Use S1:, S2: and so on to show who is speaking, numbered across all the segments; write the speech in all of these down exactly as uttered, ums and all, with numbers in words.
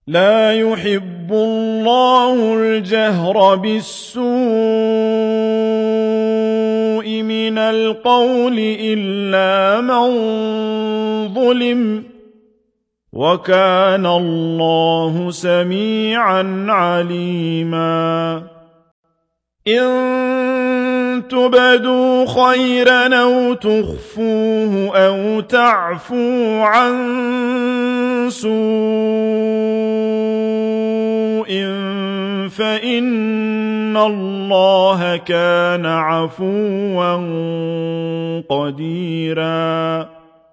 S1: لا يحب الله الجهر بالسوء من القول إلا من ظلم وكان الله سميعا عليما إن تبدوا خيرا أو تخفوه أو تعفوا عن سوء فإن الله كان عفوا قديرا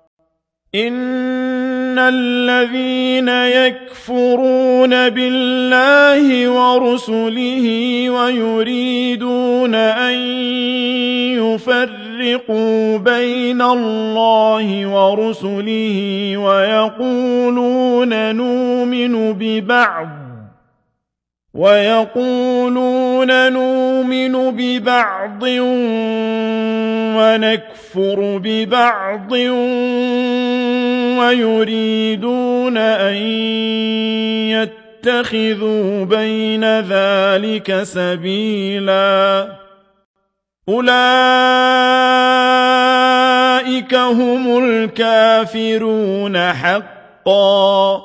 S1: إن الذين يكفرون بالله ورسله ويريدون أن يفرقوا بين الله ورسله ويقولون نؤمن ببعض ويقولون نؤمن ببعض ونكفر ببعض ويريدون أن يتخذوا بين ذلك سبيلا أولئك هم الكافرون حقا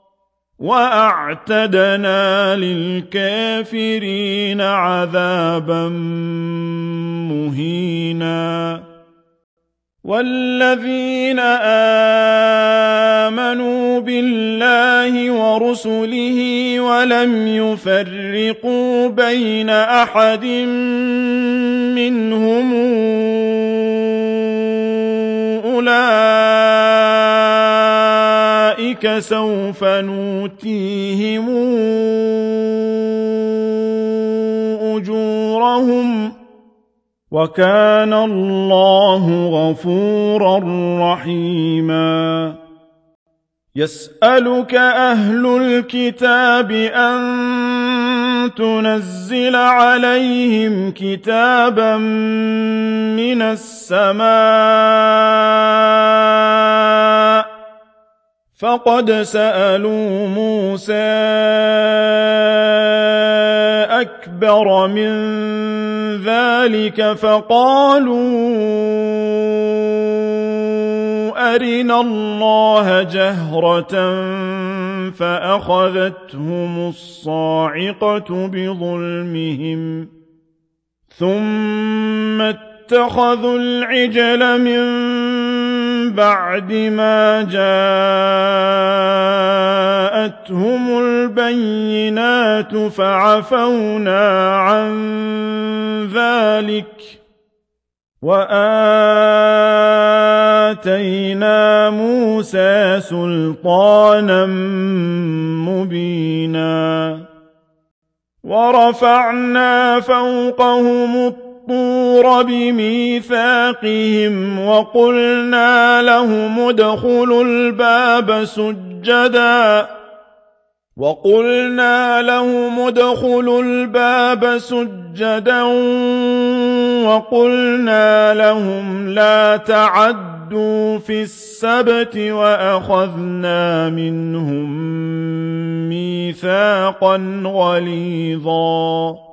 S1: وأعتدنا للكافرين عذابا مهينا والذين آمنوا بالله ورسله ولم يفرقوا بين أحد منهم أولئك سوف نؤتيهم أجورهم وكان الله غفورا رحيما يسألك أهل الكتاب أن تنزل عليهم كتابا من السماء فقد سألوا موسى أكبر من ذلك فقالوا أرنا الله جهرة فأخذتهم الصاعقة بظلمهم ثم اتخذوا العجل من بعد ما جاءتهم البينات فعفونا عن ذلك وآتينا موسى سلطانا مبينا ورفعنا فوقهم الطور بميثاقهم وقلنا لهم ادخلوا الباب سجدا وقلنا لهم ادخلوا الباب سجدا وقلنا لهم لا تعدوا في السبت وأخذنا منهم ميثاقا غليظا